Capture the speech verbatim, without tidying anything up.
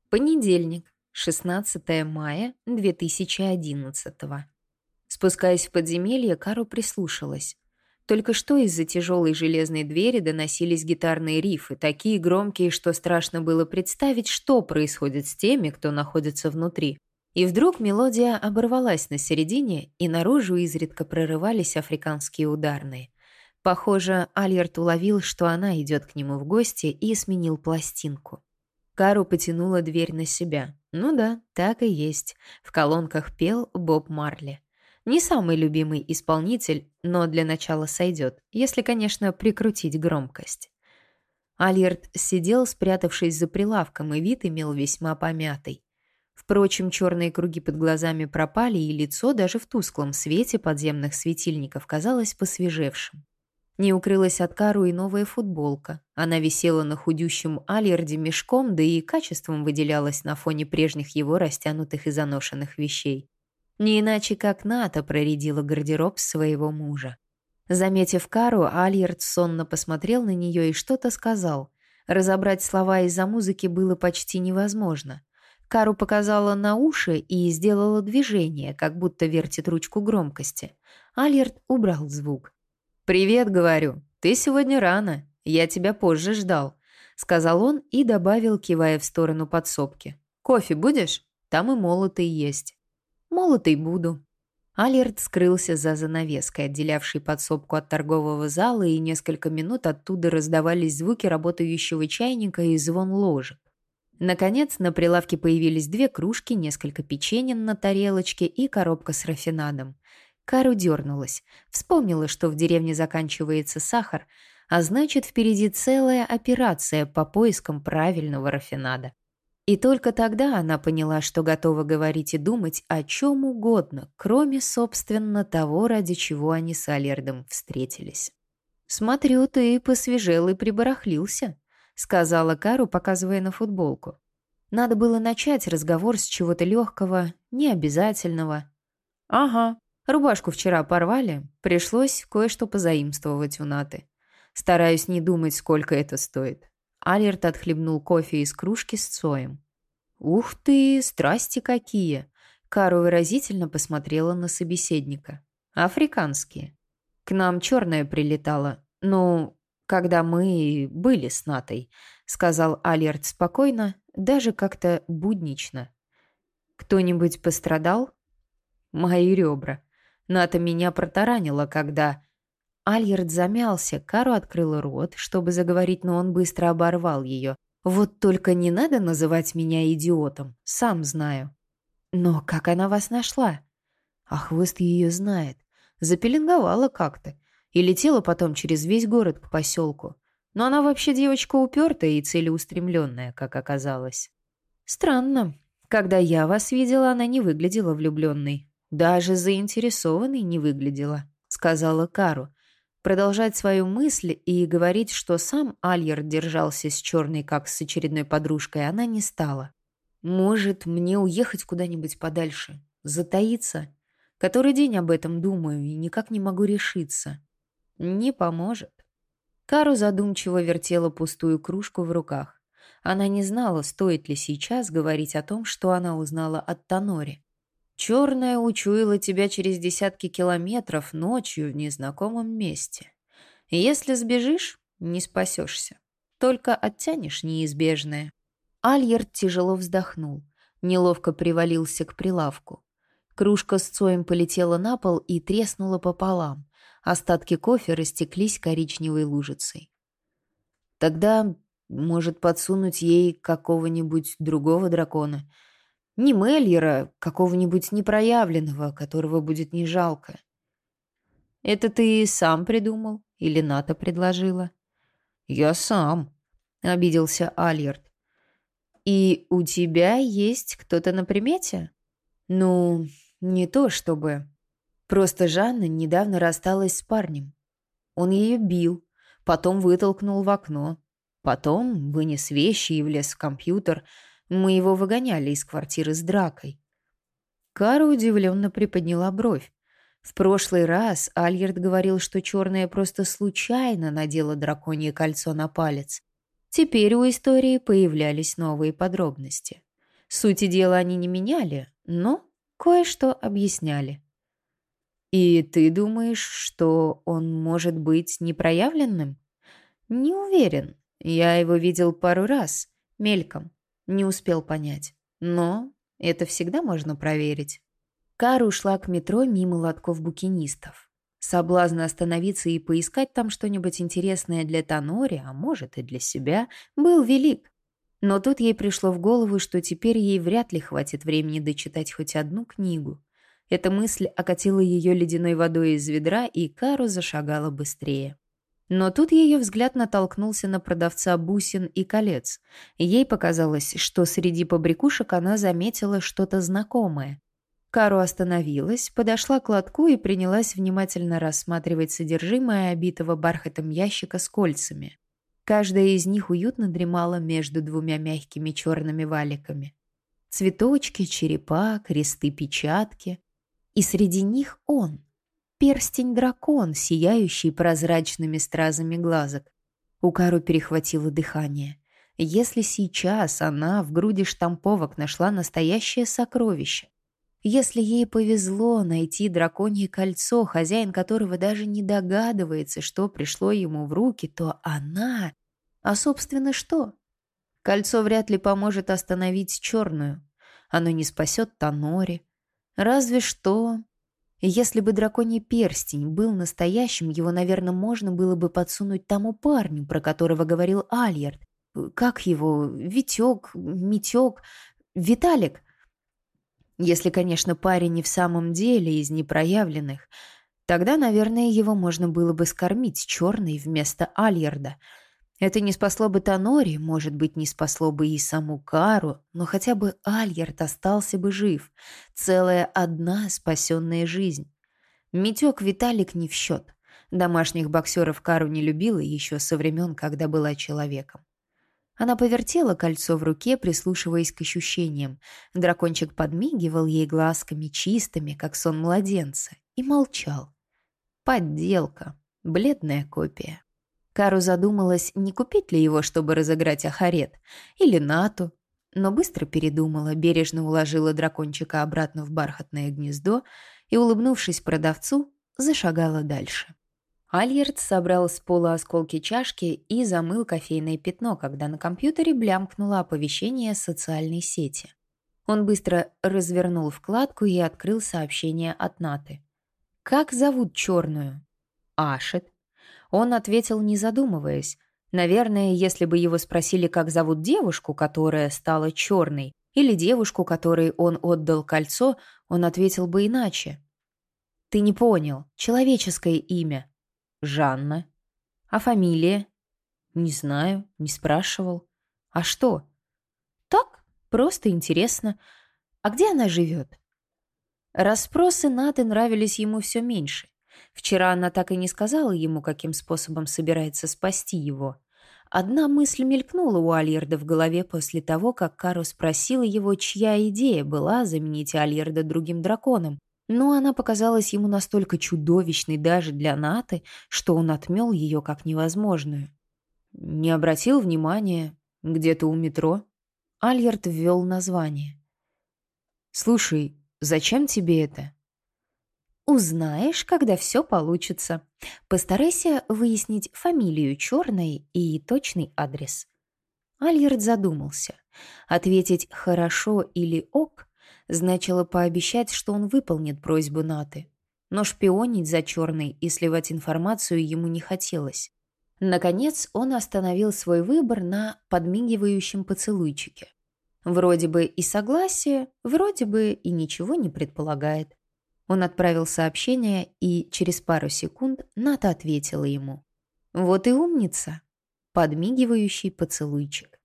Понедельник, шестнадцатое мая две тысячи одиннадцатого. Спускаясь в подземелье, Кару прислушалась. Только что из-за тяжелой железной двери доносились гитарные рифы, такие громкие, что страшно было представить, что происходит с теми, кто находится внутри. И вдруг мелодия оборвалась на середине, и наружу изредка прорывались африканские ударные. Похоже, Альерт уловил, что она идет к нему в гости, и сменил пластинку. Кару потянула дверь на себя. Ну да, так и есть. В колонках пел Боб Марли. Не самый любимый исполнитель, но для начала сойдет, если, конечно, прикрутить громкость. Альерт сидел, спрятавшись за прилавком, и вид имел весьма помятый. Впрочем, черные круги под глазами пропали, и лицо даже в тусклом свете подземных светильников казалось посвежевшим. Не укрылась от Кару и новая футболка. Она висела на худющем Альерде мешком, да и качеством выделялась на фоне прежних его растянутых и заношенных вещей. Не иначе, как Ната проредила гардероб своего мужа. Заметив Кару, Альерд сонно посмотрел на нее и что-то сказал. Разобрать слова из-за музыки было почти невозможно. Кару показала на уши и сделала движение, как будто вертит ручку громкости. Альерд убрал звук. «Привет, — говорю. Ты сегодня рано. Я тебя позже ждал», — сказал он и добавил, кивая в сторону подсобки. «Кофе будешь? Там и молотый есть». «Молотый буду». Альерт скрылся за занавеской, отделявшей подсобку от торгового зала, и несколько минут оттуда раздавались звуки работающего чайника и звон ложек. Наконец, на прилавке появились две кружки, несколько печенья на тарелочке и коробка с рафинадом. Кару дернулась, вспомнила, что в деревне заканчивается сахар, а значит, впереди целая операция по поискам правильного рафинада. И только тогда она поняла, что готова говорить и думать о чем угодно, кроме, собственно, того, ради чего они с Альердом встретились. «Смотрю, ты посвежел и прибарахлился», — сказала Кару, показывая на футболку. Надо было начать разговор с чего-то легкого, необязательного. «Ага. Рубашку вчера порвали, пришлось кое-что позаимствовать у Наты. Стараюсь не думать, сколько это стоит». Альерт отхлебнул кофе из кружки с Цоем. «Ух ты, страсти какие!» Кару выразительно посмотрела на собеседника. «Африканские. К нам черная прилетала. Ну, когда мы были с Натой», — сказал Альерт спокойно, даже как-то буднично. «Кто-нибудь пострадал?» «Мои ребра. Ната меня протаранила, когда...» Альерт замялся, Кару открыла рот, чтобы заговорить, но он быстро оборвал ее. «Вот только не надо называть меня идиотом, сам знаю». «Но как она вас нашла?» А хвост ее знает. Запеленговала как-то. И летела потом через весь город к поселку. Но она вообще девочка упертая и целеустремленная, как оказалось. «Странно. Когда я вас видела, она не выглядела влюбленной. Даже заинтересованной не выглядела», — сказала Кару. Продолжать свою мысль и говорить, что сам Альерт держался с черной, как с очередной подружкой, она не стала. «Может, мне уехать куда-нибудь подальше? Затаиться? Который день об этом думаю и никак не могу решиться». «Не поможет». Кару задумчиво вертела пустую кружку в руках. Она не знала, стоит ли сейчас говорить о том, что она узнала от Танори. «Черная учуяла тебя через десятки километров ночью в незнакомом месте. Если сбежишь, не спасешься. Только оттянешь неизбежное». Альерт тяжело вздохнул, неловко привалился к прилавку. Кружка с Цоем полетела на пол и треснула пополам. Остатки кофе растеклись коричневой лужицей. «Тогда, может, подсунуть ей какого-нибудь другого дракона? Не Мельера, какого-нибудь непроявленного, которого будет не жалко». «Это ты сам придумал? Или Ната предложила?» «Я сам», — обиделся Альерт. «И у тебя есть кто-то на примете?» «Ну, не то чтобы. Просто Жанна недавно рассталась с парнем. Он ее бил, потом вытолкнул в окно, потом вынес вещи и влез в компьютер. Мы его выгоняли из квартиры с дракой». Кара удивленно приподняла бровь. В прошлый раз Альерт говорил, что черная просто случайно надела драконье кольцо на палец. Теперь у истории появлялись новые подробности. Сути дела они не меняли, но кое-что объясняли. «И ты думаешь, что он может быть непроявленным?» «Не уверен. Я его видел пару раз, мельком. Не успел понять. Но это всегда можно проверить». Кара ушла к метро мимо лотков букинистов. Соблазн остановиться и поискать там что-нибудь интересное для Танори, а может и для себя, был велик. Но тут ей пришло в голову, что теперь ей вряд ли хватит времени дочитать хоть одну книгу. Эта мысль окатила ее ледяной водой из ведра, и Кару зашагала быстрее. Но тут ее взгляд натолкнулся на продавца бусин и колец. Ей показалось, что среди побрякушек она заметила что-то знакомое. Кару остановилась, подошла к лотку и принялась внимательно рассматривать содержимое обитого бархатом ящика с кольцами. Каждая из них уютно дремала между двумя мягкими черными валиками. Цветочки, черепа, кресты-печатки. И среди них он. Перстень-дракон, сияющий прозрачными стразами глазок. У Кару перехватило дыхание. Если сейчас она в груди штамповок нашла настоящее сокровище, если ей повезло найти драконье кольцо, хозяин которого даже не догадывается, что пришло ему в руки, то она... А, собственно, что? Кольцо вряд ли поможет остановить черную. Оно не спасет Танори. Разве что... Если бы драконий перстень был настоящим, его, наверное, можно было бы подсунуть тому парню, про которого говорил Альярд. Как его? Витек? Митек? Виталик? Если, конечно, парень не в самом деле из непроявленных, тогда, наверное, его можно было бы скормить черной вместо Альярда. Это не спасло бы Танори, может быть, не спасло бы и саму Кару, но хотя бы Альярд остался бы жив. Целая одна спасенная жизнь. Митек Виталик не в счет. Домашних боксеров Кару не любила еще со времен, когда была человеком. Она повертела кольцо в руке, прислушиваясь к ощущениям. Дракончик подмигивал ей глазками чистыми, как сон младенца, и молчал. Подделка. Бледная копия. Кару задумалась, не купить ли его, чтобы разыграть Ахарет, или Нату, но быстро передумала, бережно уложила дракончика обратно в бархатное гнездо и, улыбнувшись продавцу, зашагала дальше. Альярд собрал с пола осколки чашки и замыл кофейное пятно, когда на компьютере блямкнуло оповещение социальной сети. Он быстро развернул вкладку и открыл сообщение от Наты. «Как зовут черную?» «Ашет». Он ответил, не задумываясь. Наверное, если бы его спросили, как зовут девушку, которая стала черной, или девушку, которой он отдал кольцо, он ответил бы иначе. «Ты не понял. Человеческое имя». «Жанна». «А фамилия?» «Не знаю, не спрашивал». «А что?» «Так, просто интересно. А где она живет?» Расспросы Наты нравились ему все меньше. Вчера она так и не сказала ему, каким способом собирается спасти его. Одна мысль мелькнула у Альярда в голове после того, как Кару спросила его, чья идея была заменить Альярда другим драконом, но она показалась ему настолько чудовищной даже для Наты, что он отмел ее как невозможную. Не обратил внимания, где-то у метро. Альярд ввел название. «Слушай, зачем тебе это?» «Узнаешь, когда все получится. Постарайся выяснить фамилию черной и точный адрес». Альярд задумался. Ответить «хорошо» или «ок» значило пообещать, что он выполнит просьбу Наты. Но шпионить за черной и сливать информацию ему не хотелось. Наконец он остановил свой выбор на подмигивающем поцелуйчике. Вроде бы и согласие, вроде бы и ничего не предполагает. Он отправил сообщение, и через пару секунд Ната ответила ему. «Вот и умница!» Подмигивающий поцелуйчик.